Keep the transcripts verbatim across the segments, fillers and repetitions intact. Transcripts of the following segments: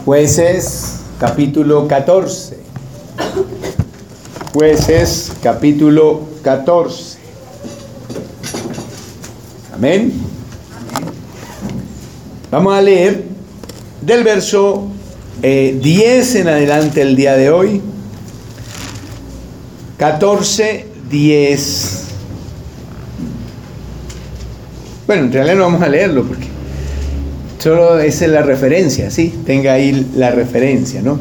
Jueces, capítulo catorce. Jueces, capítulo catorce. Amén. Vamos a leer del verso eh, diez en adelante el día de hoy. catorce, diez. Bueno, en realidad no vamos a leerlo porque solo esa es la referencia, ¿sí? Tenga ahí la referencia, ¿no?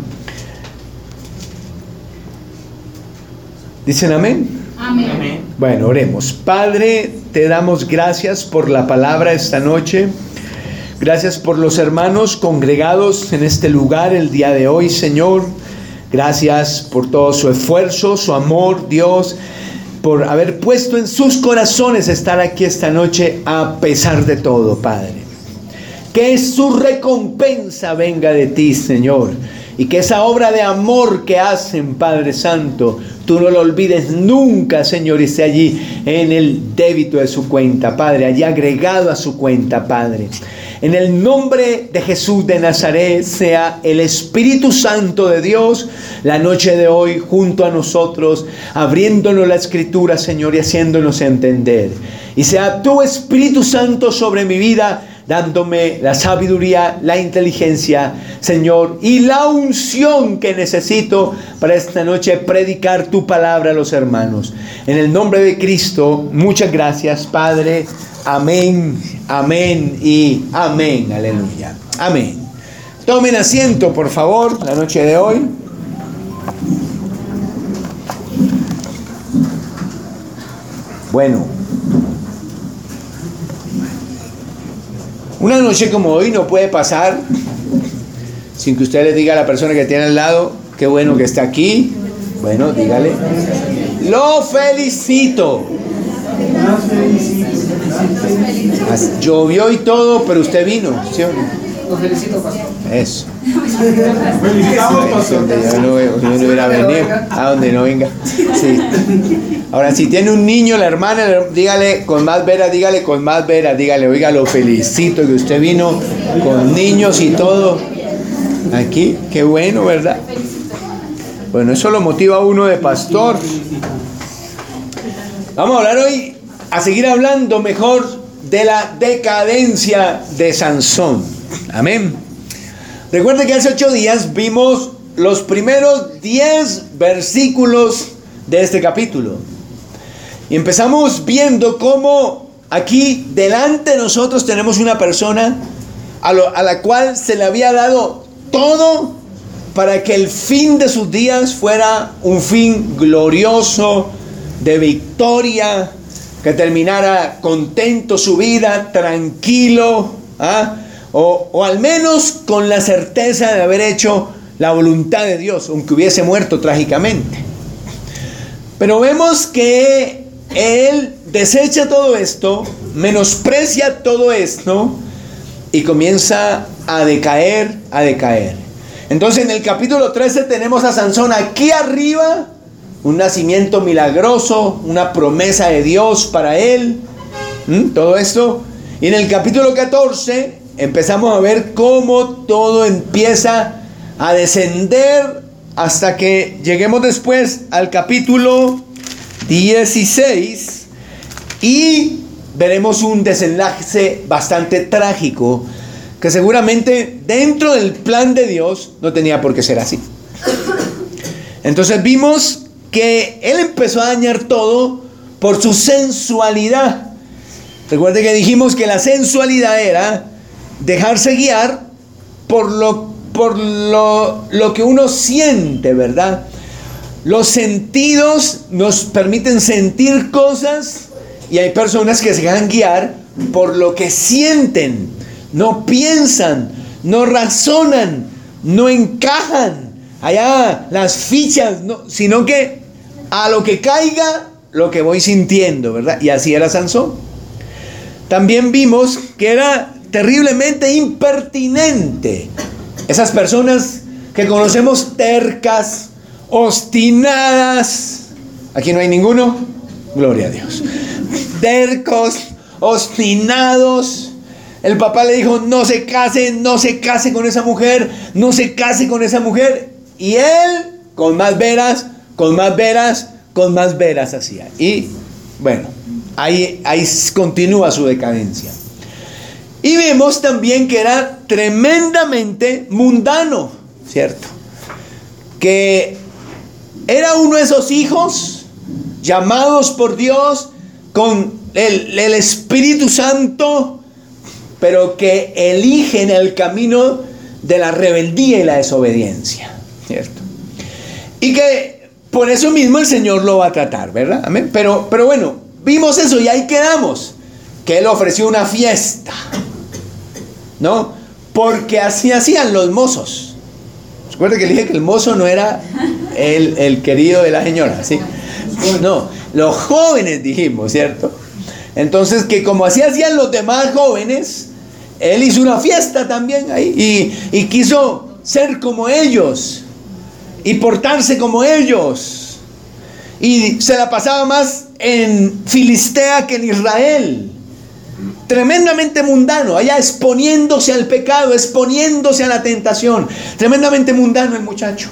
¿Dicen amén? Amén. Bueno, oremos. Padre, te damos gracias por la palabra esta noche. Gracias por los hermanos congregados en este lugar el día de hoy, Señor. Gracias por todo su esfuerzo, su amor, Dios, por haber puesto en sus corazones estar aquí esta noche a pesar de todo, Padre. Que su recompensa venga de ti, Señor, y que esa obra de amor que hacen, Padre Santo, tú no lo olvides nunca, Señor, y esté allí en el débito de su cuenta, Padre, allí agregado a su cuenta, Padre. En el nombre de Jesús de Nazaret, sea el Espíritu Santo de Dios la noche de hoy junto a nosotros, abriéndonos la Escritura, Señor, y haciéndonos entender. Y sea tu Espíritu Santo sobre mi vida, dándome la sabiduría, la inteligencia, Señor, y la unción que necesito para esta noche predicar tu palabra a los hermanos. En el nombre de Cristo, muchas gracias, Padre. Amén, amén y amén. Aleluya. Amén. Tomen asiento, por favor, la noche de hoy. Bueno. Una noche como hoy no puede pasar sin que usted le diga a la persona que tiene al lado, qué bueno que está aquí. Bueno, dígale, lo felicito. Llovió y todo, pero usted vino, ¿sí o no? Lo felicito, pastor. Eso. Felicitamos, pastor. Yo no, yo no hubiera venido. A donde no venga. Sí. Ahora, si tiene un niño, la hermana, dígale con más veras, dígale con más veras, dígale, oiga, lo felicito que usted vino con niños y todo. Aquí, qué bueno, ¿verdad? Bueno, eso lo motiva a uno de pastor. Vamos a hablar hoy, a seguir hablando mejor de la decadencia de Sansón. Amén. Recuerde que hace ocho días vimos los primeros diez versículos de este capítulo. Y empezamos viendo cómo aquí delante de nosotros tenemos una persona a, lo, a la cual se le había dado todo para que el fin de sus días fuera un fin glorioso, de victoria, que terminara contento su vida, tranquilo, ¿ah? o, o al menos con la certeza de haber hecho la voluntad de Dios, aunque hubiese muerto trágicamente. Pero vemos que él desecha todo esto, menosprecia todo esto y comienza a decaer, a decaer. Entonces en el capítulo trece tenemos a Sansón aquí arriba, un nacimiento milagroso, una promesa de Dios para él, ¿Mm? todo esto. Y en el capítulo catorce empezamos a ver cómo todo empieza a descender hasta que lleguemos después al capítulo dieciséis y veremos un desenlace bastante trágico que seguramente dentro del plan de Dios no tenía por qué ser así. Entonces vimos que él empezó a dañar todo por su sensualidad. Recuerde que dijimos que la sensualidad era dejarse guiar por lo, por lo, lo que uno siente, ¿verdad? Los sentidos nos permiten sentir cosas y hay personas que se dejan guiar por lo que sienten, no piensan, no razonan, no encajan allá las fichas, no, sino que a lo que caiga, lo que voy sintiendo, ¿verdad? Y así era Sansón. También vimos que era terriblemente impertinente. Esas personas que conocemos tercas, obstinadas. Aquí no hay ninguno. Gloria a Dios. Tercos, obstinados, El papá le dijo, no se case, no se case con esa mujer, no se case con esa mujer. Y él, con más veras, con más veras, con más veras hacía. Y bueno, ahí, ahí continúa su decadencia. Y vemos también que era tremendamente mundano, ¿cierto? Que era uno de esos hijos llamados por Dios con el, el Espíritu Santo, pero que eligen el camino de la rebeldía y la desobediencia, ¿cierto? Y que por eso mismo el Señor lo va a tratar, ¿verdad? Amén. Pero, pero bueno, vimos eso y ahí quedamos, que Él ofreció una fiesta, ¿no? Porque así hacían los mozos. Recuerda que le dije que el mozo no era el, el querido de la señora, ¿sí? No, los jóvenes dijimos, ¿cierto? Entonces, que como así hacían los demás jóvenes, él hizo una fiesta también ahí y, y quiso ser como ellos y portarse como ellos. Y se la pasaba más en Filistea que en Israel. Tremendamente mundano, allá exponiéndose al pecado, exponiéndose a la tentación. Tremendamente mundano el muchacho.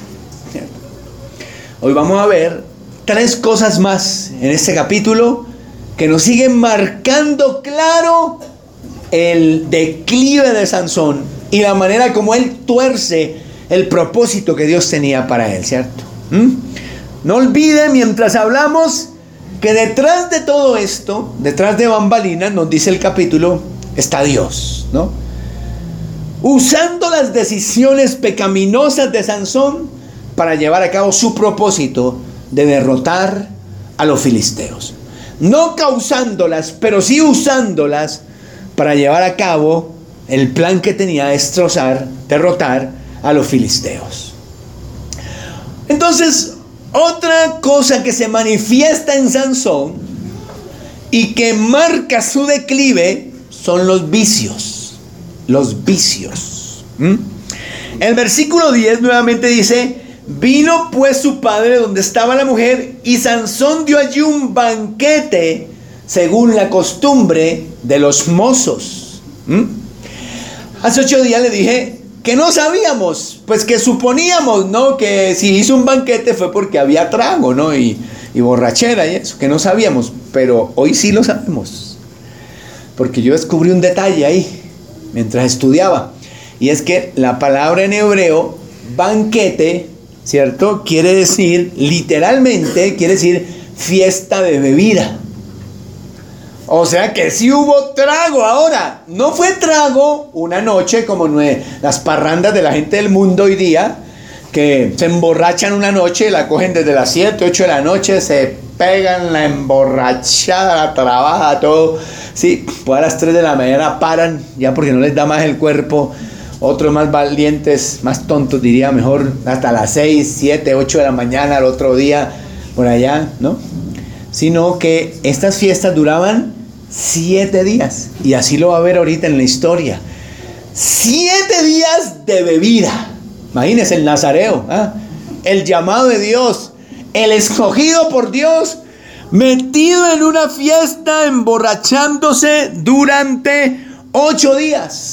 Hoy vamos a ver tres cosas más en este capítulo que nos siguen marcando claro el declive de Sansón y la manera como él tuerce el propósito que Dios tenía para él, ¿cierto? ¿Mm? No olvide, mientras hablamos, que detrás de todo esto, detrás de bambalinas, nos dice el capítulo, está Dios, ¿no? Usando las decisiones pecaminosas de Sansón para llevar a cabo su propósito de derrotar a los filisteos. No causándolas, pero sí usándolas para llevar a cabo el plan que tenía de destrozar, derrotar a los filisteos. Entonces, otra cosa que se manifiesta en Sansón y que marca su declive son los vicios. Los vicios. ¿Mm? El versículo diez nuevamente dice: vino pues su padre donde estaba la mujer, y Sansón dio allí un banquete según la costumbre de los mozos. ¿Mm? Hace ocho días le dije que no sabíamos, pues que suponíamos, ¿no? Que si hizo un banquete fue porque había trago, ¿no? Y, y borrachera y eso, que no sabíamos, pero hoy sí lo sabemos. Porque yo descubrí un detalle ahí, mientras estudiaba, y es que la palabra en hebreo, banquete, ¿cierto? Quiere decir, literalmente, quiere decir fiesta de bebida. O sea que sí hubo trago. Ahora, no fue trago una noche como las parrandas de la gente del mundo hoy día, que se emborrachan una noche, la cogen desde las siete, ocho de la noche, se pegan la emborrachada, la trabaja, todo. Sí, pues a las tres de la mañana paran, ya porque no les da más el cuerpo. Otros más valientes, más tontos diría mejor, hasta las seis, siete, ocho de la mañana al otro día, por allá, ¿no? Sino que estas fiestas duraban siete días, y así lo va a ver ahorita en la historia. Siete días de bebida. Imagínense el nazareo, ¿eh? El llamado de Dios, el escogido por Dios, metido en una fiesta, emborrachándose durante ocho días.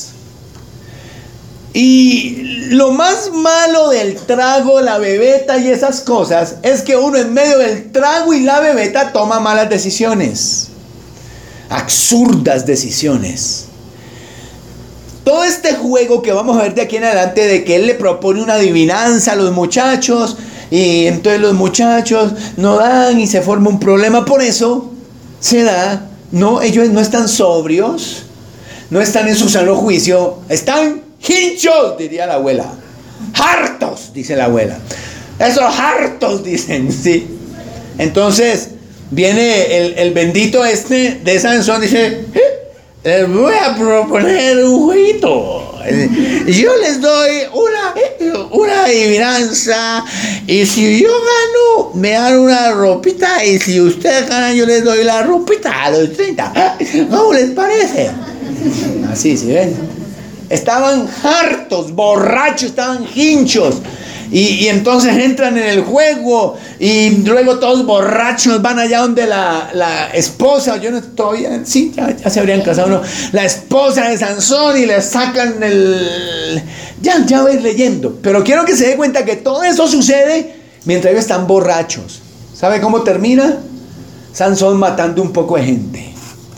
Y lo más malo del trago, la bebeta y esas cosas, es que uno en medio del trago y la bebeta toma malas decisiones, absurdas decisiones. Todo este juego que vamos a ver de aquí en adelante, de que él le propone una adivinanza a los muchachos, y entonces los muchachos no dan y se forma un problema. Por eso se da, no, ellos no están sobrios, no están en su sano juicio, están hinchos, diría la abuela. Hartos, dice la abuela. Esos hartos, dicen, sí. Entonces viene el, el bendito este de Sansón, dice: les voy a proponer un jueguito. Yo les doy una, una adivinanza, y si yo gano, me dan una ropita, y si ustedes ganan, yo les doy la ropita a los treinta. ¿Cómo les parece? Así, ¿sí ven? Estaban hartos, borrachos, estaban hinchos. Y, y entonces entran en el juego y luego todos borrachos van allá donde la, la esposa, yo no estoy, sí, ya, ya se habrían casado, ¿no? La esposa de Sansón y le sacan el... Ya, ya voy leyendo. Pero quiero que se dé cuenta que todo eso sucede mientras ellos están borrachos. ¿Sabe cómo termina? Sansón matando un poco de gente.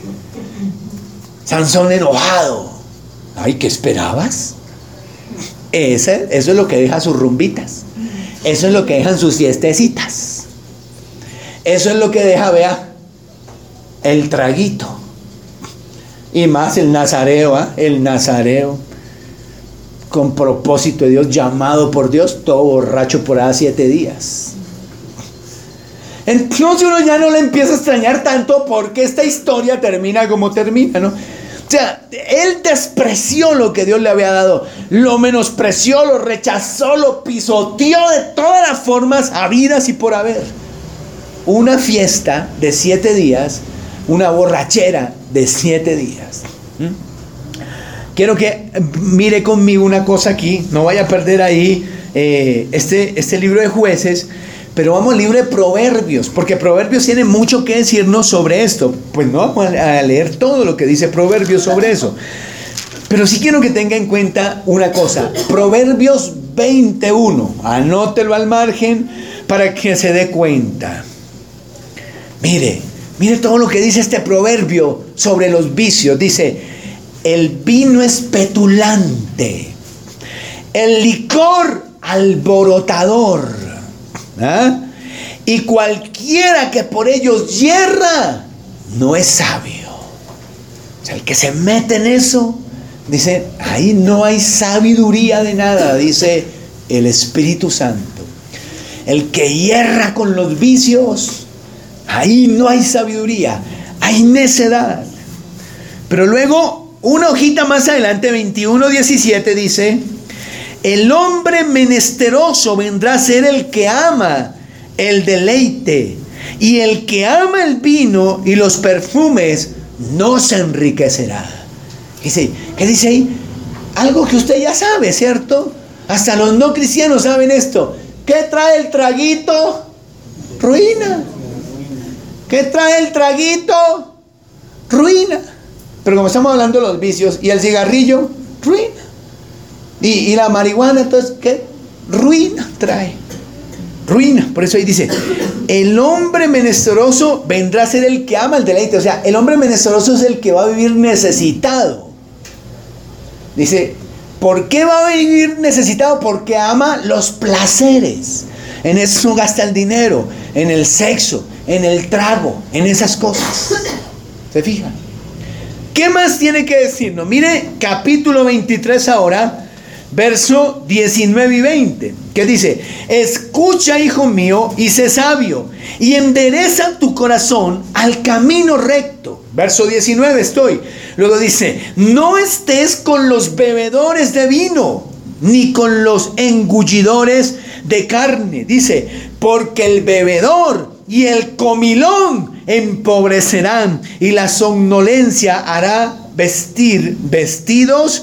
Sansón enojado. Ay, ¿qué esperabas? Ese, eso es lo que deja sus rumbitas. Eso es lo que dejan sus fiestecitas. Eso es lo que deja, vea, el traguito. Y más el nazareo, ¿eh? El nazareo. Con propósito de Dios, llamado por Dios, todo borracho por ahí siete días. Entonces uno ya no le empieza a extrañar tanto porque esta historia termina como termina, ¿no? O sea, él despreció lo que Dios le había dado, lo menospreció, lo rechazó, lo pisoteó de todas las formas habidas y por haber. Una fiesta de siete días, una borrachera de siete días. ¿Mm? Quiero que mire conmigo una cosa aquí, no vaya a perder ahí eh, este, este libro de Jueces. Pero vamos al libro de Proverbios, porque Proverbios tiene mucho que decirnos sobre esto. Pues no vamos a leer todo lo que dice Proverbios sobre eso. Pero sí quiero que tenga en cuenta una cosa. Proverbios veintiuno, anótelo al margen para que se dé cuenta. Mire, mire todo lo que dice este proverbio sobre los vicios. Dice, el vino es petulante, el licor alborotador. ¿Ah? Y cualquiera que por ellos yerra no es sabio. O sea, el que se mete en eso, dice, ahí no hay sabiduría de nada, dice el Espíritu Santo. El que yerra con los vicios, ahí no hay sabiduría, hay necedad. Pero luego, una hojita más adelante, veintiuno diecisiete, dice, el hombre menesteroso vendrá a ser el que ama el deleite, y el que ama el vino y los perfumes no se enriquecerá. Dice, ¿qué dice ahí? Algo que usted ya sabe, ¿cierto? Hasta los no cristianos saben esto. ¿Qué trae el traguito? Ruina. ¿Qué trae el traguito? Ruina. Pero como estamos hablando de los vicios, y el cigarrillo, ruina. Y, y la marihuana, entonces, ¿qué? Ruina trae. Ruina. Por eso ahí dice, el hombre menesteroso vendrá a ser el que ama el deleite. O sea, el hombre menesteroso es el que va a vivir necesitado. Dice, ¿por qué va a vivir necesitado? Porque ama los placeres. En eso gasta el dinero, en el sexo, en el trago, en esas cosas. ¿Se fijan? ¿Qué más tiene que decirnos? Mire, capítulo veintitrés ahora, verso diecinueve y veinte, que dice, escucha, hijo mío, y sé sabio, y endereza tu corazón al camino recto. Verso diecinueve estoy. Luego dice, no estés con los bebedores de vino, ni con los engullidores de carne. Dice, porque el bebedor y el comilón empobrecerán, y la somnolencia hará vestir vestidos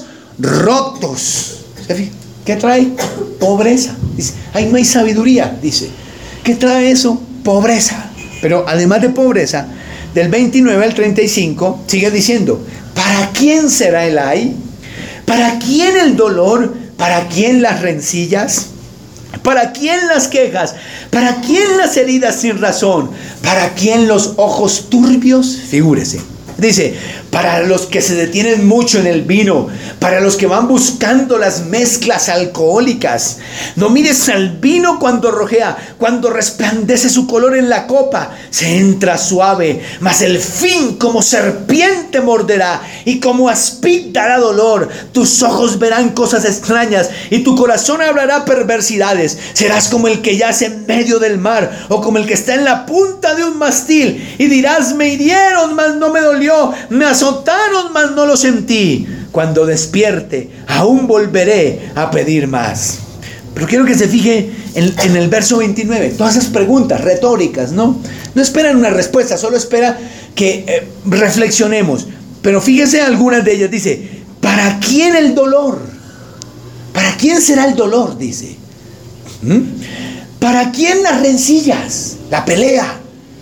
rotos. ¿Qué trae? Pobreza. Dice, ahí no hay sabiduría. Dice, ¿qué trae eso? Pobreza. Pero además de pobreza, del veintinueve al treinta y cinco, sigue diciendo, ¿para quién será el ay? ¿Para quién el dolor? ¿Para quién las rencillas? ¿Para quién las quejas? ¿Para quién las heridas sin razón? ¿Para quién los ojos turbios? Figúrese. Dice, para los que se detienen mucho en el vino, para los que van buscando las mezclas alcohólicas. No mires al vino cuando rojea, cuando resplandece su color en la copa, se entra suave, mas el fin como serpiente morderá, y como aspid dará dolor. Tus ojos verán cosas extrañas, y tu corazón hablará perversidades. Serás como el que yace en medio del mar, o como el que está en la punta de un mastil, y dirás, me hirieron, mas no me dolió, me azotaron, mas no lo sentí. Cuando despierte, aún volveré a pedir más. Pero quiero que se fije en, en el verso veintinueve. Todas esas preguntas retóricas, ¿no? No esperan una respuesta, solo espera que eh, reflexionemos. Pero fíjese algunas de ellas. Dice, ¿para quién el dolor? ¿Para quién será el dolor? Dice. ¿Mm? ¿Para quién las rencillas? La pelea.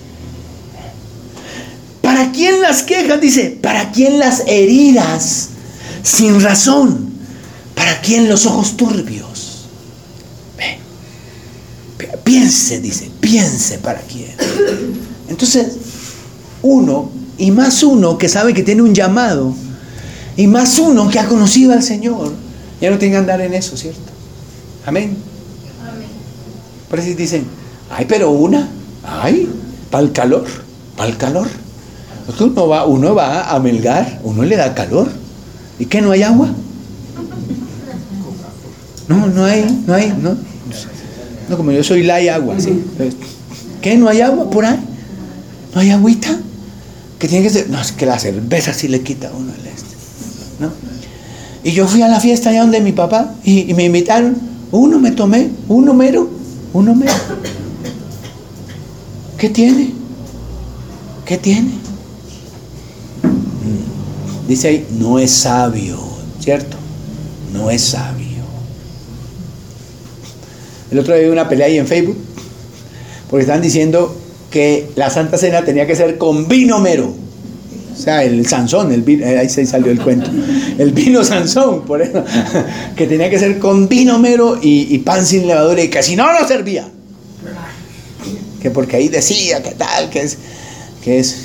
¿Para quién las quejas? Dice, ¿para quién las heridas sin razón? ¿Para quién los ojos turbios? Ve. Piense, dice, piense para quién. Entonces, uno, y más uno que sabe que tiene un llamado, y más uno que ha conocido al Señor, ya no tiene que andar en eso, ¿cierto? Amén. Amén. Por eso dicen, ay, pero una, ay, para el calor, para el calor. Uno va, uno va a Melgar, uno le da calor. ¿Y qué, no hay agua? No, no hay, no hay, no. No, como yo soy la hay agua, ¿sí? ¿Qué, no hay agua por ahí? ¿No hay agüita? Que tiene que ser, no, es que la cerveza sí le quita a uno el este, ¿no? Y yo fui a la fiesta allá donde mi papá y, y me invitaron, uno me tomé, uno mero, uno mero. ¿Qué tiene? ¿Qué tiene? Dice ahí, no es sabio, ¿cierto? No es sabio. El otro día vi una pelea ahí en Facebook, porque están diciendo que la Santa Cena tenía que ser con vino mero. O sea, el Sansón, el vino, ahí se salió el cuento. El vino Sansón, por eso, que tenía que ser con vino mero y, y pan sin levadura, y que si no, no servía. Que porque ahí decía que tal, que es, que es.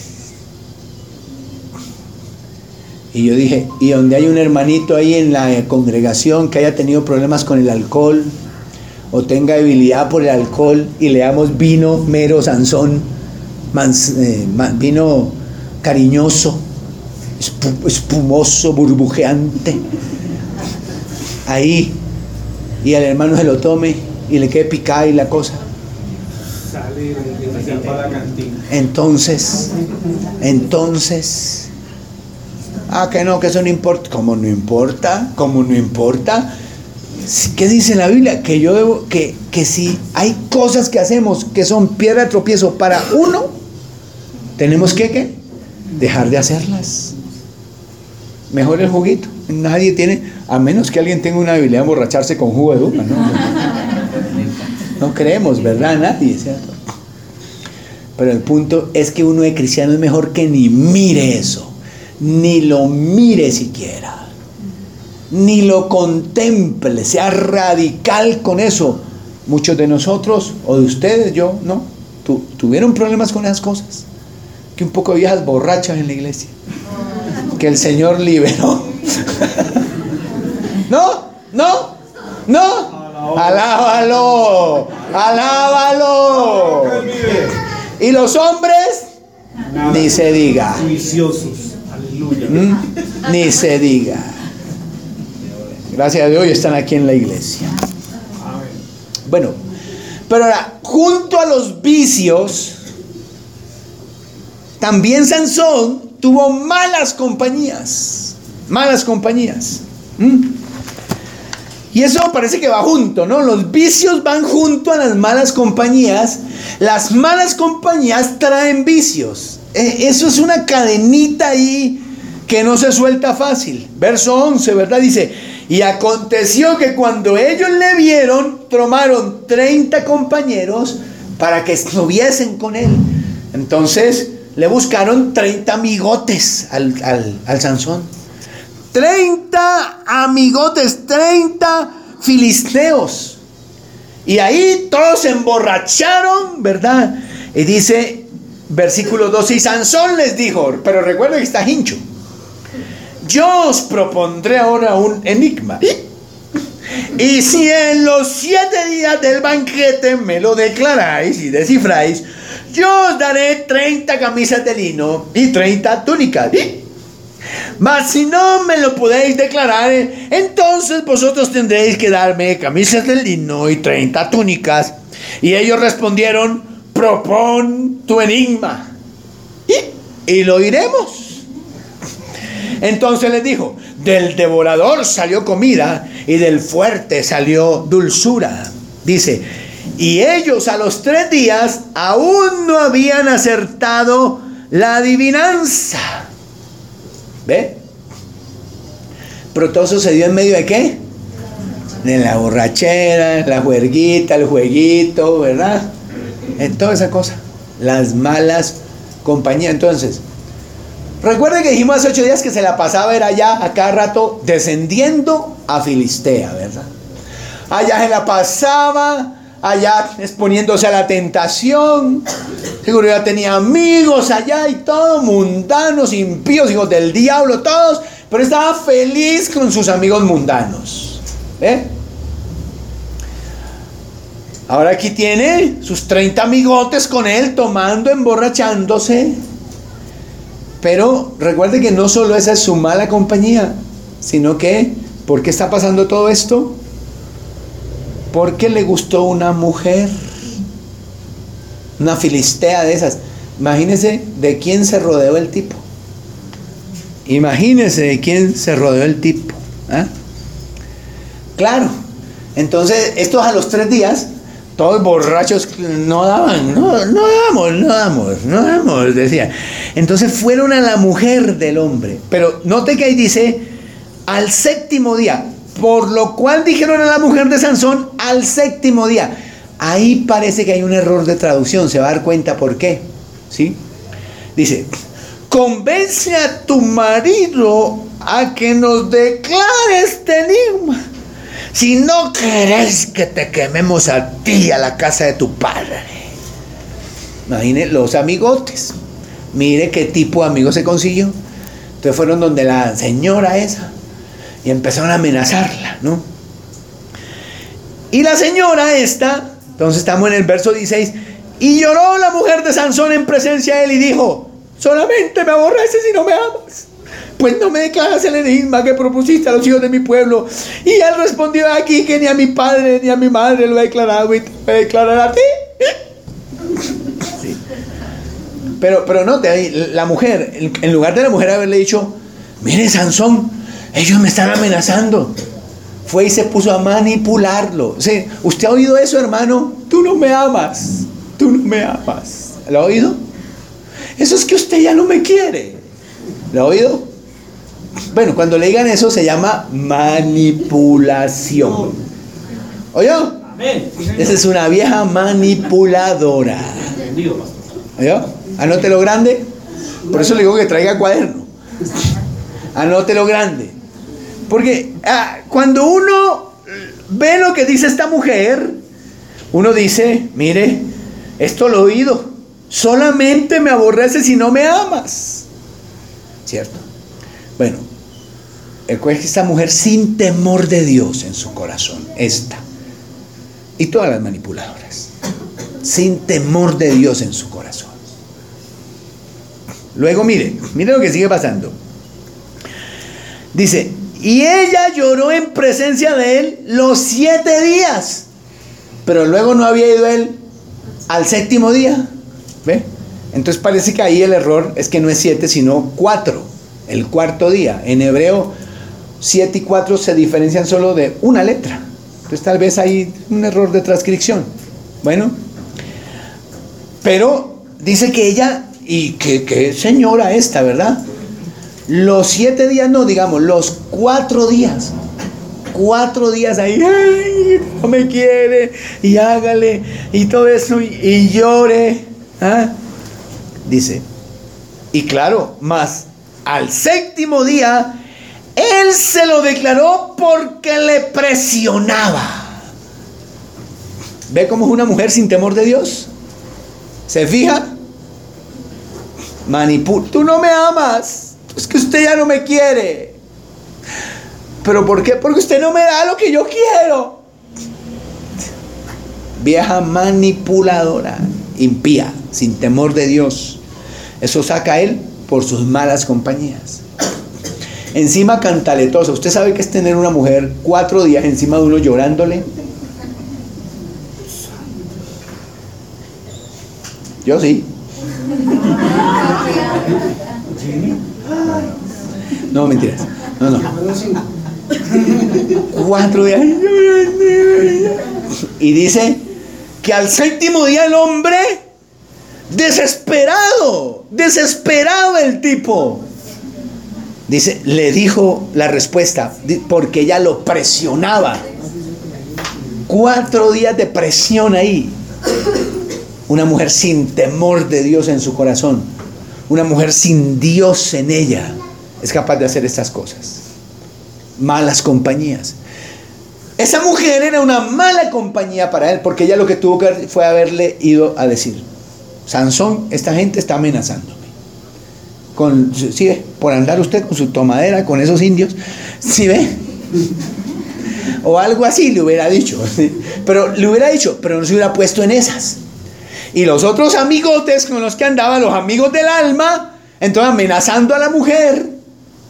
Y yo dije, y donde hay un hermanito ahí en la congregación que haya tenido problemas con el alcohol, o tenga debilidad por el alcohol, y le damos vino mero Sansón, mans, eh, man, vino cariñoso, espu, espumoso, burbujeante, ahí, y al hermano se lo tome y le quede picada y la cosa. Entonces, entonces, ah, que no, que eso no importa. ¿Cómo no importa? ¿Cómo no importa? ¿Qué dice la Biblia? Que yo debo, que, que si hay cosas que hacemos que son piedra de tropiezo para uno, tenemos que, ¿qué? Dejar de hacerlas. Mejor el juguito. Nadie tiene, a menos que alguien tenga una habilidad de emborracharse con jugo de uva, ¿no? No creemos, ¿verdad? Nadie, ¿cierto? Pero el punto es que uno de cristiano es mejor que ni mire eso, ni lo mire siquiera, ni lo contemple, sea radical con eso. Muchos de nosotros, o de ustedes, yo, no, tu, tuvieron problemas con esas cosas, que un poco de viejas borrachas en la iglesia, que el Señor liberó. No, no, no, alábalo, alábalo. Y los hombres, nada, ni se diga. Juiciosos, aleluya. ¿Mm? Ni se diga. Gracias a Dios están aquí en la iglesia. Bueno, pero ahora, junto a los vicios, también Sansón tuvo malas compañías. Malas compañías. ¿Mm? Y eso parece que va junto, ¿no? Los vicios van junto a las malas compañías. Las malas compañías traen vicios. Eh, eso es una cadenita ahí que no se suelta fácil. Verso once, ¿verdad? Dice, y aconteció que cuando ellos le vieron, tomaron treinta compañeros para que estuviesen con él. Entonces le buscaron treinta amigotes al, al, al Sansón. treinta amigotes, treinta filisteos. Y ahí todos se emborracharon, ¿verdad? Y dice, versículo doce, y Sansón les dijo, pero recuerden que está hincho, yo os propondré ahora un enigma. Y si en los siete días del banquete me lo declaráis y descifráis, yo os daré treinta camisas de lino y treinta túnicas. Mas si no me lo podéis declarar, entonces vosotros tendréis que darme camisas de lino y treinta túnicas. Y ellos respondieron, propón tu enigma y, y lo oiremos. Entonces les dijo, del devorador salió comida y del fuerte salió dulzura. Dice, y ellos a los tres días aún no habían acertado la adivinanza. ¿Ve? Pero todo sucedió en medio de ¿qué? En la borrachera, en la juerguita, el jueguito, ¿verdad? En toda esa cosa. Las malas compañías. Entonces, recuerden que dijimos hace ocho días que se la pasaba era allá a cada rato descendiendo a Filistea, ¿verdad? Allá se la pasaba, allá exponiéndose a la tentación. Seguro ya tenía amigos allá y todo, mundanos, impíos, hijos del diablo, todos. Pero estaba feliz con sus amigos mundanos. ¿Eh? Ahora aquí tiene sus treinta amigotes con él, tomando, emborrachándose. Pero recuerde que no solo esa es su mala compañía, sino que, ¿por qué está pasando todo esto? Porque le gustó una mujer, una filistea de esas. Imagínense de quién se rodeó el tipo. Imagínense de quién se rodeó el tipo. ¿eh? Claro, entonces estos a los tres días, todos borrachos, no daban, no, no damos, no damos, no damos, decía. Entonces fueron a la mujer del hombre. Pero note que ahí dice, al séptimo día, por lo cual dijeron a la mujer de Sansón, al séptimo día. Ahí parece que hay un error de traducción, se va a dar cuenta por qué. ¿Sí? Dice, convence a tu marido a que nos declare este enigma. Si no querés que te quememos a ti y a la casa de tu padre. Imagine los amigotes. Mire qué tipo de amigo se consiguió. Entonces fueron donde la señora esa y empezaron a amenazarla, ¿no? Y la señora esta, entonces estamos en el verso dieciséis, y lloró la mujer de Sansón en presencia de él y dijo, solamente me aborreces y no me amas, pues no me declaras el enigma que propusiste a los hijos de mi pueblo. Y él respondió aquí que ni a mi padre ni a mi madre lo he declarado y te voy a declarar a ti. Sí. Pero, pero no, la mujer, en lugar de la mujer haberle dicho, mire Sansón, ellos me están amenazando, fue y se puso a manipularlo. Sí, ¿usted ha oído eso, hermano? Tú no me amas, tú no me amas. ¿Lo ha oído? Eso es que usted ya no me quiere. ¿Lo ha oído? Bueno, cuando le digan eso se llama manipulación. ¿Oyó? Esa es una vieja manipuladora. ¿Oyó? Anótelo grande. Por eso le digo que traiga cuaderno. Anótelo grande. Porque ah, cuando uno ve lo que dice esta mujer, uno dice, mire, esto lo he oído. Solamente me aborreces si no me amas. ¿Cierto? Bueno, el cual es esta mujer sin temor de Dios en su corazón, esta. Y todas las manipuladoras. Sin temor de Dios en su corazón. Luego mire, mire lo que sigue pasando. Dice, y ella lloró en presencia de él los siete días. Pero luego no había ido él al séptimo día. ¿Ve? Entonces parece que ahí el error es que no es siete, sino cuatro. El cuarto día. En hebreo, siete y cuatro se diferencian solo de una letra. Entonces tal vez hay un error de transcripción. Bueno. Pero dice que ella, y que, que señora esta, ¿verdad? Los siete días, no, digamos, los cuatro días. Cuatro días ahí, ay, no me quiere, y hágale, y todo eso, y, y llore. ¿Ah? Dice, y claro, más al séptimo día, él se lo declaró porque le presionaba. ¿Ve cómo es una mujer sin temor de Dios? ¿Se fija? Manipula. Tú no me amas. Es que usted ya no me quiere. ¿Pero por qué? Porque usted no me da lo que yo quiero. Vieja manipuladora, impía, sin temor de Dios. Eso saca a él por sus malas compañías. Encima cantaletosa. ¿Usted sabe qué es tener una mujer cuatro días encima de uno llorándole? Yo sí. No, mentiras. No, no. Cuatro días. Y dice que al séptimo día el hombre, desesperado, desesperado el tipo, dice, le dijo la respuesta, porque ella lo presionaba. Cuatro días de presión ahí. Una mujer sin temor de Dios en su corazón. Una mujer sin Dios en ella. Es capaz de hacer estas cosas. Malas compañías. Esa mujer era una mala compañía para él, porque ella lo que tuvo que hacer fue haberle ido a decir: Sansón, esta gente está amenazándome. Con, ¿sí ve? Por andar usted con su tomadera, con esos indios. ¿Sí ve? O algo así le hubiera dicho. ¿Sí? Pero le hubiera dicho, pero no se hubiera puesto en esas. Y los otros amigotes con los que andaban, los amigos del alma, entonces amenazando a la mujer.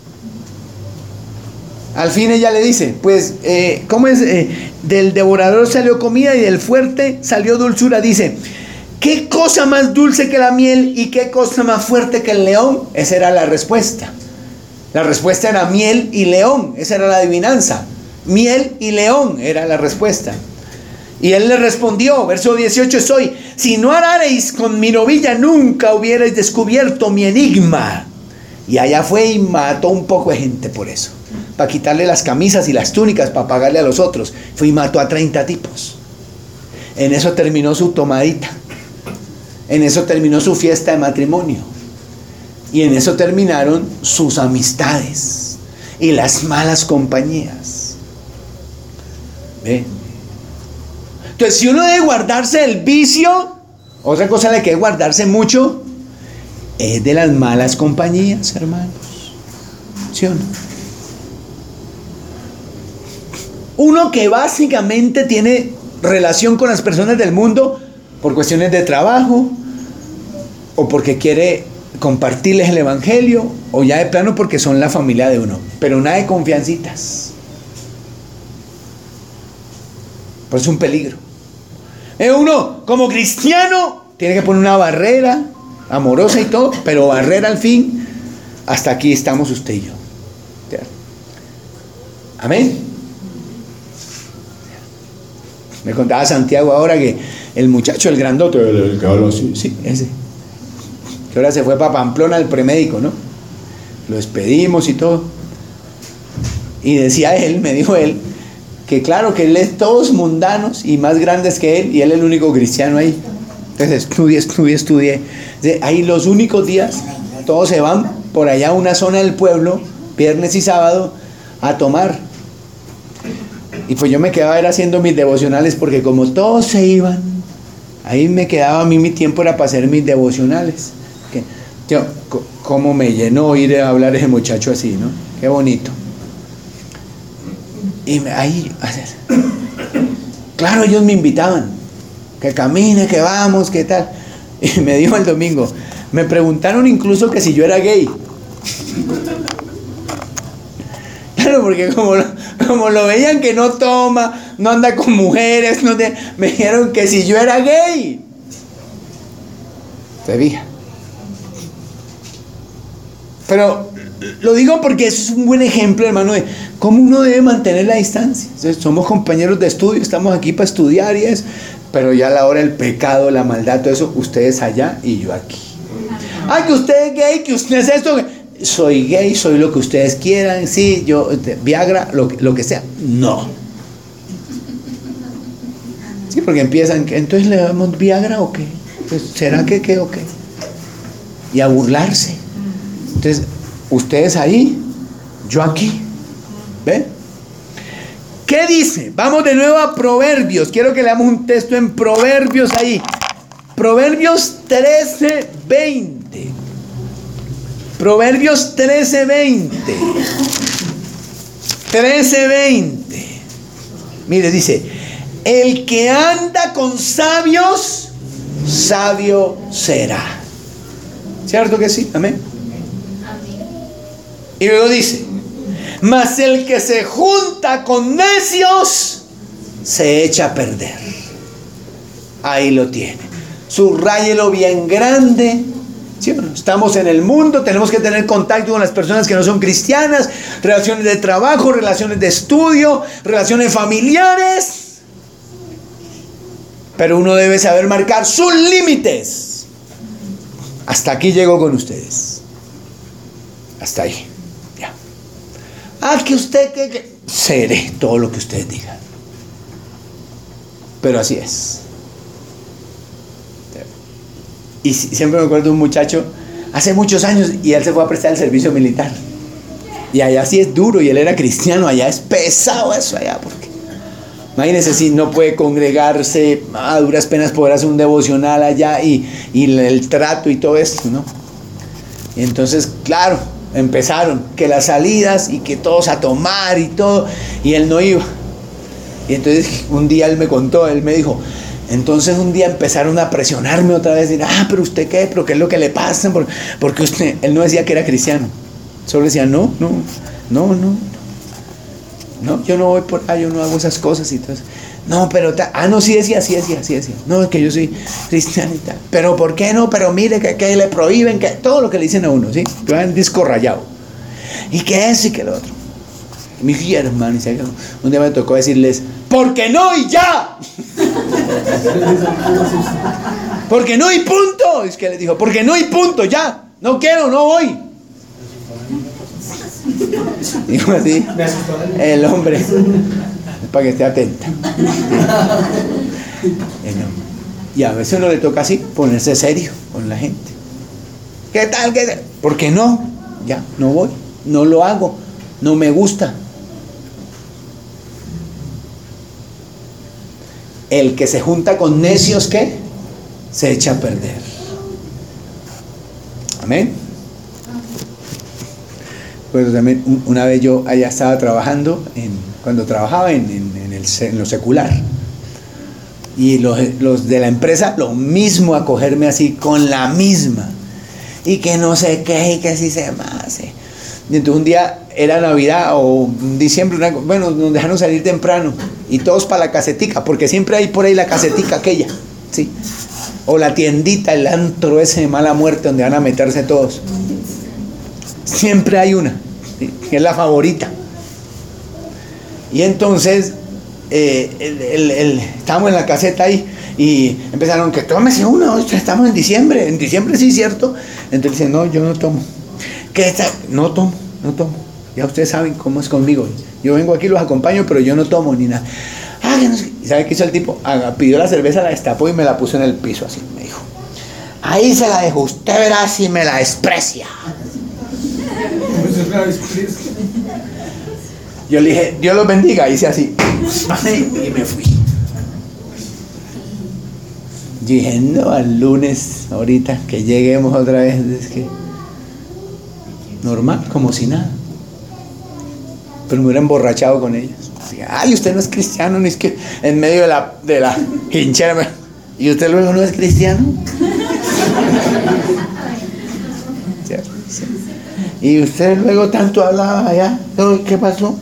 Al fin ella le dice, pues, eh, ¿cómo es? Eh, del devorador salió comida y del fuerte salió dulzura. Dice, ¿qué cosa más dulce que la miel y qué cosa más fuerte que el león? Esa era la respuesta. La respuesta era miel y león. Esa era la adivinanza. Miel y león era la respuesta. Y él le respondió, verso dieciocho, soy, si no arareis con mi novilla, nunca hubierais descubierto mi enigma. Y allá fue y mató un poco de gente por eso, para quitarle las camisas y las túnicas, para pagarle a los otros. Fue y mató a treinta tipos. En eso terminó su tomadita. En eso terminó su fiesta de matrimonio. Y en eso terminaron sus amistades y las malas compañías. ¿Ve? Entonces, si uno debe guardarse del vicio, otra cosa de la que debe guardarse mucho es de las malas compañías, hermanos. ¿Sí o no? Uno que básicamente tiene relación con las personas del mundo por cuestiones de trabajo, o porque quiere compartirles el evangelio, o ya de plano porque son la familia de uno, pero nada de confiancitas. Por eso es un peligro. Eh, uno como cristiano tiene que poner una barrera amorosa y todo, pero barrera al fin. Hasta aquí estamos usted y yo. Amén. Me contaba Santiago ahora que el muchacho, el grandote, el que habla así, sí, ese, que ahora se fue para Pamplona al premédico, ¿no? Lo despedimos y todo. Y decía él, me dijo él, que claro, que él es todos mundanos y más grandes que él, y él es el único cristiano ahí. Entonces estudie, estudie, estudie. Ahí los únicos días, todos se van por allá a una zona del pueblo, viernes y sábado, a tomar. Y pues yo me quedaba era haciendo mis devocionales, porque como todos se iban, ahí me quedaba a mí, mi tiempo era para hacer mis devocionales. Que, yo, cómo me llenó ir a hablar a ese muchacho así, ¿no? Qué bonito. Y me, ahí, claro, ellos me invitaban, que camine, que vamos, que tal. Y me dijo el domingo, me preguntaron incluso que si yo era gay. Claro, porque como lo, como lo veían que no toma, no anda con mujeres, no te, me dijeron que si yo era gay. Se fija. Pero lo digo porque eso es un buen ejemplo, hermano, de cómo uno debe mantener la distancia. Entonces, somos compañeros de estudio, estamos aquí para estudiar y es, pero ya a la hora del pecado, la maldad, todo eso, ustedes allá y yo aquí. Ah, que usted es gay, que usted es esto. Soy gay, soy lo que ustedes quieran, sí, yo, Viagra, lo, lo que sea. No. Sí, porque empiezan, entonces le damos Viagra o qué. Pues, ¿será que qué o qué? Y a burlarse. Entonces, ustedes ahí, yo aquí. ¿Ven? ¿Qué dice? Vamos de nuevo a Proverbios. Quiero que leamos un texto en Proverbios ahí. Proverbios trece, veinte. Proverbios trece, veinte. trece, veinte. Mire, dice, el que anda con sabios, sabio será. ¿Cierto que sí? Amén. Y luego dice, mas el que se junta con necios se echa a perder. Ahí lo tiene. Subrayelo bien grande. ¿Sí o no? Estamos en el mundo, tenemos que tener contacto con las personas que no son cristianas, relaciones de trabajo, relaciones de estudio, relaciones familiares. Pero uno debe saber marcar sus límites. Hasta aquí llego con ustedes. Hasta ahí. Ya. Ah, que usted que, que seré todo lo que ustedes digan. pero así es. Y siempre me acuerdo de un muchacho, hace muchos años, y él se fue a prestar el servicio militar. Y allá sí es duro, y él era cristiano, allá es pesado eso allá, porque imagínense si no puede congregarse, a duras penas poder hacer un devocional allá, y, y el trato y todo esto, ¿no? Y entonces, claro, empezaron, que las salidas, y que todos a tomar y todo, y él no iba. Y entonces un día él me contó, él me dijo, entonces un día empezaron a presionarme otra vez, decir, ah, pero usted qué, pero qué es lo que le pasa, porque, porque usted, él no decía que era cristiano, solo decía, no, no, no, no, no, yo no voy por ahí, yo no hago esas cosas y todo eso. No, pero, ta, ah, no, sí decía, sí decía, sí decía, no, es que yo soy cristiano y tal, pero ¿por qué no? Pero mire, que, que le prohíben, que todo lo que le dicen a uno, ¿sí? Que van disco rayado, y que eso y que lo otro. Y mi hija, hermano, y un día me tocó decirles, ¿por qué no y ya? Porque no y punto. Es que les dijo, porque no y punto, ya. No quiero, no voy. Dijo así el hombre, para que esté atenta. Y a veces uno le toca así, ponerse serio con la gente. ¿Qué tal? ¿Qué tal? ¿Por qué no? Ya, no voy, no lo hago, no me gusta. El que se junta con necios, ¿qué? Se echa a perder. Amén. Pues también una vez yo allá estaba trabajando, en, cuando trabajaba en, en, en, el, en lo secular. Y los, los de la empresa, lo mismo, acogerme así, con la misma. Y que no sé qué, y que así se me hace. Y entonces un día era Navidad o diciembre, una, bueno, nos dejaron salir temprano y todos para la casetica, porque siempre hay por ahí la casetica aquella, ¿sí? O la tiendita, el antro ese de mala muerte donde van a meterse todos. Siempre hay una, ¿sí? Que es la favorita. Y entonces eh, el, el, el, estábamos en la caseta ahí y empezaron que tómese uno, estamos en diciembre, en diciembre sí, ¿cierto? Entonces dicen, no, yo no tomo. ¿Qué está? No tomo, no tomo. Ya ustedes saben cómo es conmigo. Yo vengo aquí, los acompaño, pero yo no tomo ni nada. Ah, no sé. ¿Y sabe qué hizo el tipo? Ah, pidió la cerveza, la destapó y me la puso en el piso así. Me dijo, ahí se la dejo, usted verá si me la desprecia. Yo le dije, Dios los bendiga, hice así. Y me fui. Yo dije, no, al lunes, ahorita, que lleguemos otra vez, es que normal, como si nada. Pero me hubiera emborrachado con ellos. Así, ay, usted no es cristiano, ni es que en medio de la, de la hinchera. ¿Y usted luego no es cristiano? ¿Sí? Sí. ¿Y usted luego tanto hablaba allá? ¿Qué pasó?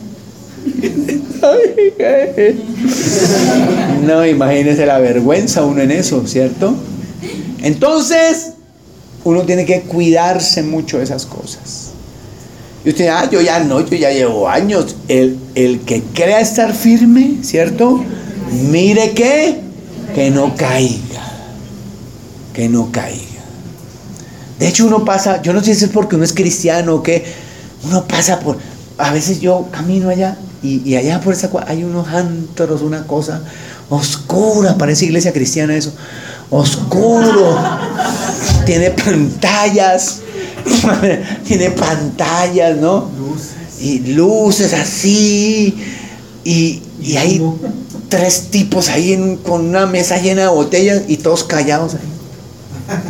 No, imagínese la vergüenza uno en eso, ¿cierto? Entonces, uno tiene que cuidarse mucho de esas cosas. Y usted, ah, yo ya no, yo ya llevo años. El, el que crea estar firme, ¿cierto? Mire que, que no caiga. Que no caiga. De hecho, uno pasa, yo no sé si es porque uno es cristiano o qué, uno pasa por, a veces yo camino allá y, y allá por esa hay unos antros, una cosa oscura, parece iglesia cristiana eso, oscuro, tiene pantallas. Tiene pantallas, ¿no? Luces. Y luces así. Y, y hay tres tipos ahí en, con una mesa llena de botellas y todos callados ahí.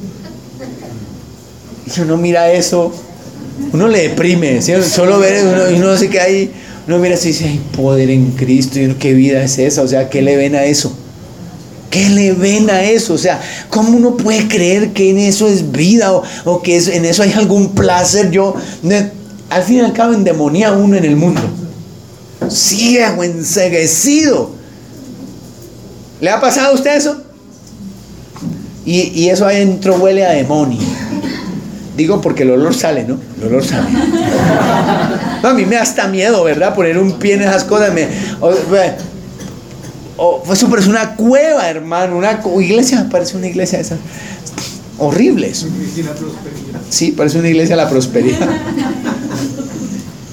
Y uno mira eso, uno le deprime, ¿sí? Solo ver uno, y uno no sé qué hay. Uno mira así y dice, hay poder en Cristo. Y uno, ¿qué vida es esa? O sea, ¿qué le ven a eso? ¿Qué le ven a eso? O sea, ¿cómo uno puede creer que en eso es vida o, o que es, en eso hay algún placer? Yo, ne, al fin y al cabo, endemonia uno en el mundo. Ciego, enceguecido. ¿Le ha pasado a usted eso? Y, y eso adentro huele a demonio. Digo porque el olor sale, ¿no? El olor sale. No, a mí me da hasta miedo, ¿verdad? Poner un pie en esas cosas. Me, o, Oh, eso parece una cueva, hermano, una iglesia, parece una iglesia de esas horribles. Sí, parece una iglesia de la prosperidad.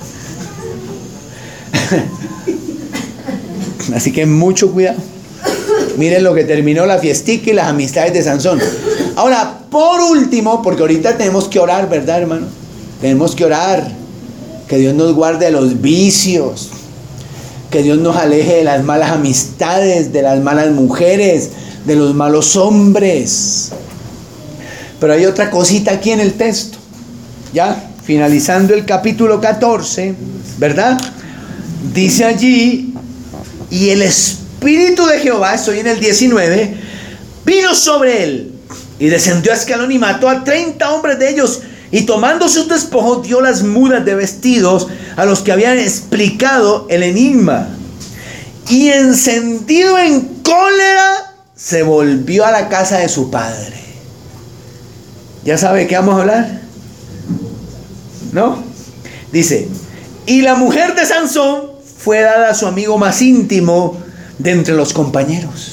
Así que mucho cuidado. Miren lo que terminó la fiestica y las amistades de Sansón. Ahora, por último, porque ahorita tenemos que orar, ¿verdad, hermano? Tenemos que orar. Que Dios nos guarde de los vicios. Que Dios nos aleje de las malas amistades, de las malas mujeres, de los malos hombres. Pero hay otra cosita aquí en el texto. Ya, finalizando el capítulo catorce, ¿verdad? Dice allí, y el Espíritu de Jehová, estoy en el diecinueve, vino sobre él, y descendió a Ascalón y mató a treinta hombres de ellos, y tomando sus despojos dio las mudas de vestidos a los que habían explicado el enigma. Y encendido en cólera, se volvió a la casa de su padre. ¿Ya sabe de qué vamos a hablar? ¿No? Dice, y la mujer de Sansón fue dada a su amigo más íntimo de entre los compañeros.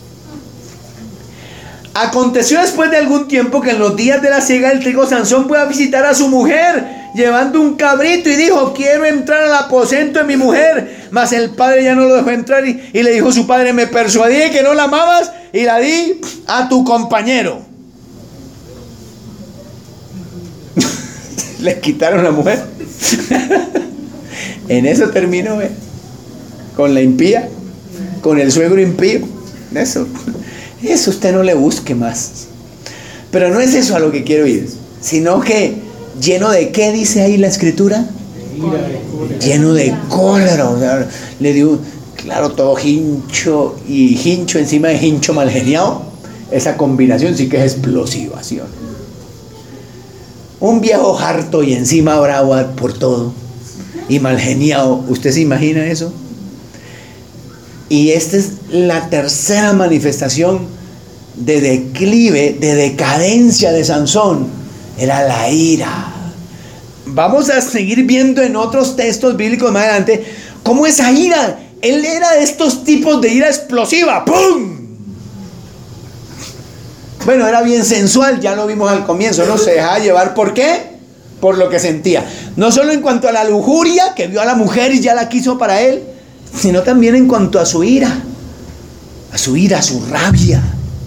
Aconteció después de algún tiempo que en los días de la siega del trigo, Sansón fue a visitar a su mujer llevando un cabrito y dijo, quiero entrar al aposento de mi mujer. Mas el padre ya no lo dejó entrar y, y le dijo a su padre, me persuadí de que no la amabas y la di a tu compañero. Le quitaron la mujer. En eso terminó, ¿eh? Con la impía, con el suegro impío. Eso, eso usted no le busque más. Pero no es eso a lo que quiero ir, sino que lleno de ¿qué dice ahí la escritura? Lleno de cólera. O sea, le dio, claro, todo hincho y hincho encima de hincho mal geniado. Esa combinación sí que es explosiva, ¿sí o no? Un viejo harto y encima bravo por todo y mal geniado. ¿Usted se imagina eso? Y esta es la tercera manifestación de declive, de decadencia de Sansón. Era la ira. Vamos a seguir viendo en otros textos bíblicos más adelante cómo esa ira, él era de estos tipos de ira explosiva. ¡Pum! Bueno, era bien sensual, ya lo vimos al comienzo, ¿no? Se dejaba llevar, ¿por qué? Por lo que sentía. No solo en cuanto a la lujuria, que vio a la mujer y ya la quiso para él, sino también en cuanto a su ira. A su ira, a su rabia.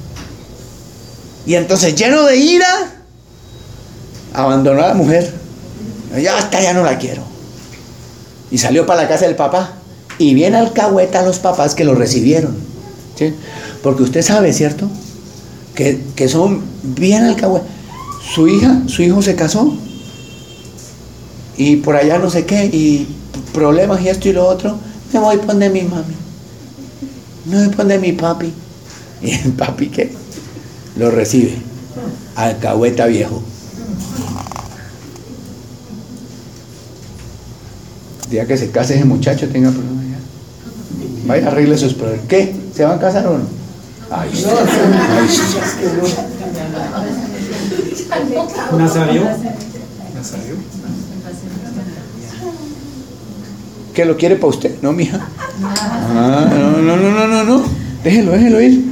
Y entonces, lleno de ira, abandonó a la mujer. Ya hasta ya no la quiero. Y salió para la casa del papá. Y bien alcahueta a los papás que lo recibieron. ¿Sí? Porque usted sabe, ¿cierto? Que, que son bien alcahuetas. Su hija, su hijo se casó y por allá no sé qué y problemas y esto y lo otro. Me voy a poner mi mami, me voy a poner mi papi. ¿Y el papi qué? Lo recibe, alcahueta viejo. El día que se case ese muchacho tenga problemas ya, vaya, arregle sus problemas. ¿Qué? ¿Se van a casar o no? Ay, sí. Ay, sí. Nazario. Nazario. ¿Qué lo quiere para usted? No, mija. Ah, no, no, no, no, no, no. Déjelo, déjelo ir.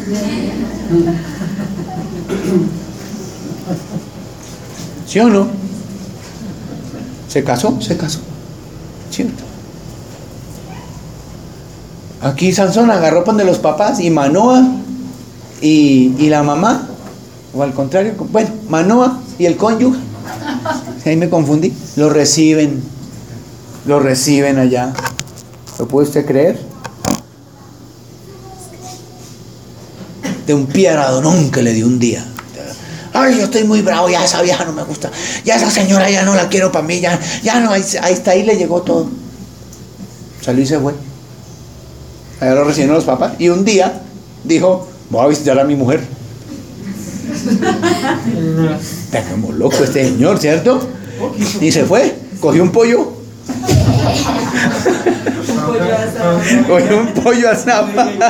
¿Sí o no? ¿Se casó? Se casó. ¿Cierto? Aquí Sansón agarró pan de los papás y Manoa y, y la mamá, o al contrario, bueno, Manoa y el cónyuge, ahí me confundí, lo reciben, lo reciben allá. ¿Lo puede usted creer? De un piedradonón que le dio un día. Ay, yo estoy muy bravo, ya esa vieja no me gusta, ya esa señora ya no la quiero para mí, ya, ya no, ahí, ahí está, ahí le llegó todo. Salió y se fue. Allá lo recibieron los papás y un día dijo, voy a visitar a mi mujer. Está como loco este señor, ¿cierto? Y se fue, cogió un pollo. Cogió un pollo asado.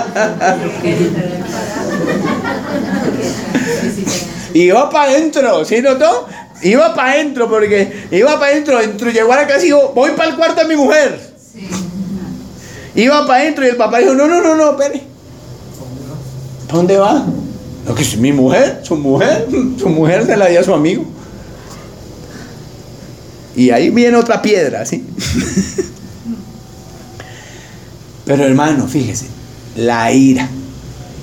Y iba para adentro, ¿sí notó? Iba para adentro porque iba para adentro, llegó a la casa y dijo, voy para el cuarto de mi mujer. Iba para adentro y el papá dijo, no, no, no, no, espere. ¿Para dónde va? No, que es mi mujer, su mujer, su mujer se la dio a su amigo. Y ahí viene otra piedra, ¿sí? Pero hermano, fíjese, la ira.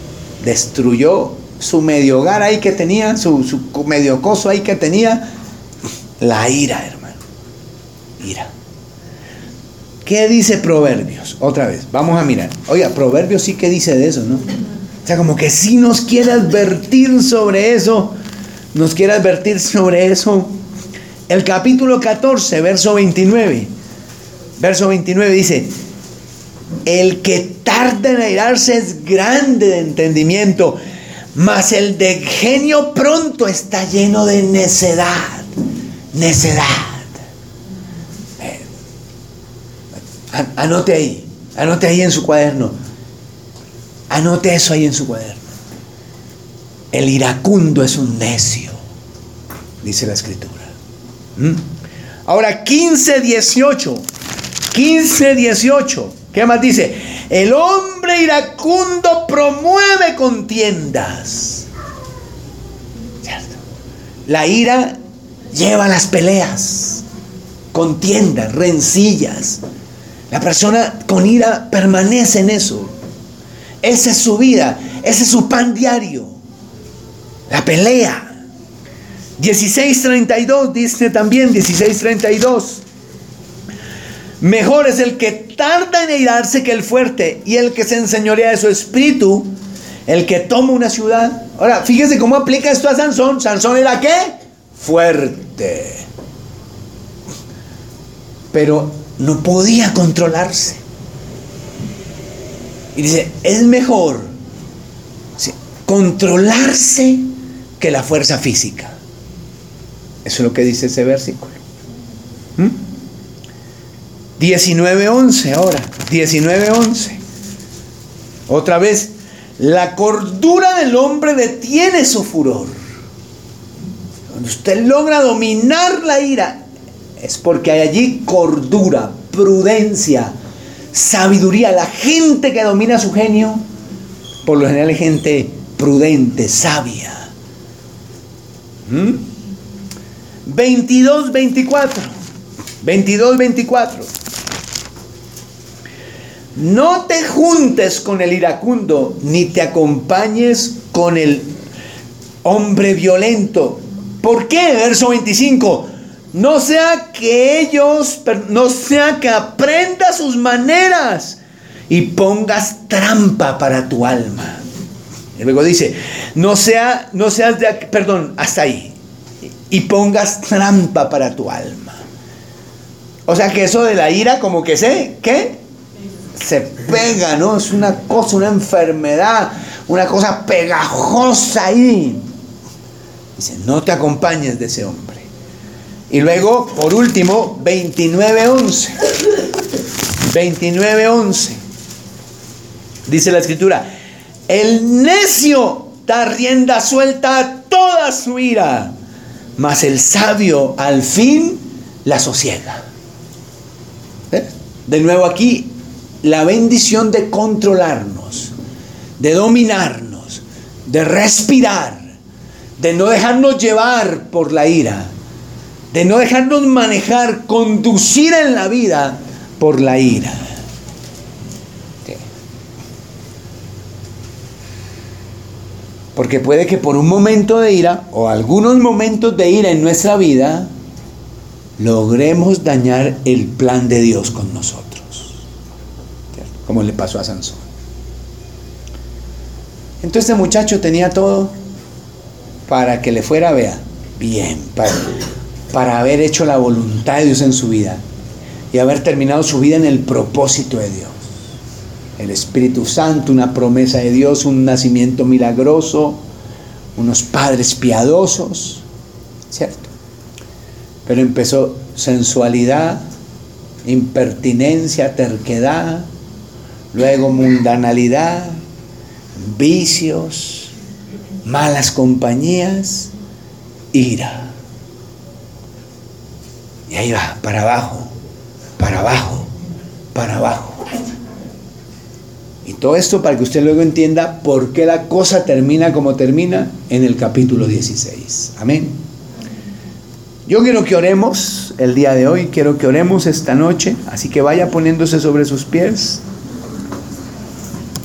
destruyó su medio hogar ahí que tenía, su, su medio coso ahí que tenía. La ira, hermano. Ira. ¿Qué dice Proverbios? Otra vez, vamos a mirar. Oiga, Proverbios sí que dice de eso, ¿no? O sea, como que sí nos quiere advertir sobre eso. Nos quiere advertir sobre eso. El capítulo catorce, verso veintinueve. Verso veintinueve dice: el que tarda en airarse es grande de entendimiento, mas el de genio pronto está lleno de necedad. Necedad. Eh, anote ahí, anote ahí en su cuaderno. Anote eso ahí en su cuaderno. El iracundo es un necio, dice la escritura. ¿Mm? Ahora quince dieciocho. quince dieciocho. ¿Qué más dice? El hombre iracundo promueve contiendas. ¿Cierto? La ira lleva a las peleas, contiendas, rencillas. La persona con ira permanece en eso. Esa es su vida, ese es su pan diario. La pelea. dieciséis treinta y dos dice también, dieciséis treinta y dos. Mejor es el que tarda en airarse que el fuerte, y el que se enseñorea de su espíritu, el que toma una ciudad. Ahora, fíjese cómo aplica esto a Sansón. Sansón era ¿qué? Fuerte. Pero no podía controlarse. Y dice, es mejor, ¿sí?, controlarse que la fuerza física. Eso es lo que dice ese versículo. ¿Mm? diecinueve once ahora. diecinueve once. Otra vez. La cordura del hombre detiene su furor. Cuando usted logra dominar la ira, es porque hay allí cordura, prudencia, sabiduría. La gente que domina su genio, por lo general es gente prudente, sabia. ¿Mm? veintidós veinticuatro. veintidós veinticuatro. No te juntes con el iracundo, ni te acompañes con el hombre violento. ¿Por qué? Verso veinticinco. No sea que ellos, no sea que aprendas sus maneras y pongas trampa para tu alma. Y luego dice, no sea, no seas de, perdón, hasta ahí. Y pongas trampa para tu alma. O sea que eso de la ira como que se, ¿qué? Se pega, ¿no? Es una cosa, una enfermedad, una cosa pegajosa ahí. Dice, no te acompañes de ese hombre. Y luego, por último, veintinueve once. veintinueve once. Dice la escritura, el necio da rienda suelta a toda su ira, mas el sabio al fin la sosiega. ¿Eh? De nuevo aquí, la bendición de controlarnos, de dominarnos, de respirar, de no dejarnos llevar por la ira, de no dejarnos manejar, conducir en la vida por la ira. ¿Sí? Porque puede que por un momento de ira o algunos momentos de ira en nuestra vida logremos dañar el plan de Dios con nosotros, como le pasó a Sansón. Entonces este muchacho tenía todo para que le fuera, vea, bien, para, para haber hecho la voluntad de Dios en su vida y haber terminado su vida en el propósito de Dios. El Espíritu Santo, una promesa de Dios, un nacimiento milagroso, unos padres piadosos, ¿cierto? Pero empezó sensualidad, impertinencia, terquedad, luego mundanalidad, vicios, malas compañías, ira. Y ahí va, para abajo, para abajo, para abajo. Y todo esto para que usted luego entienda por qué la cosa termina como termina en el capítulo dieciséis. Amén. Yo quiero que oremos el día de hoy, quiero que oremos esta noche, así que vaya poniéndose sobre sus pies.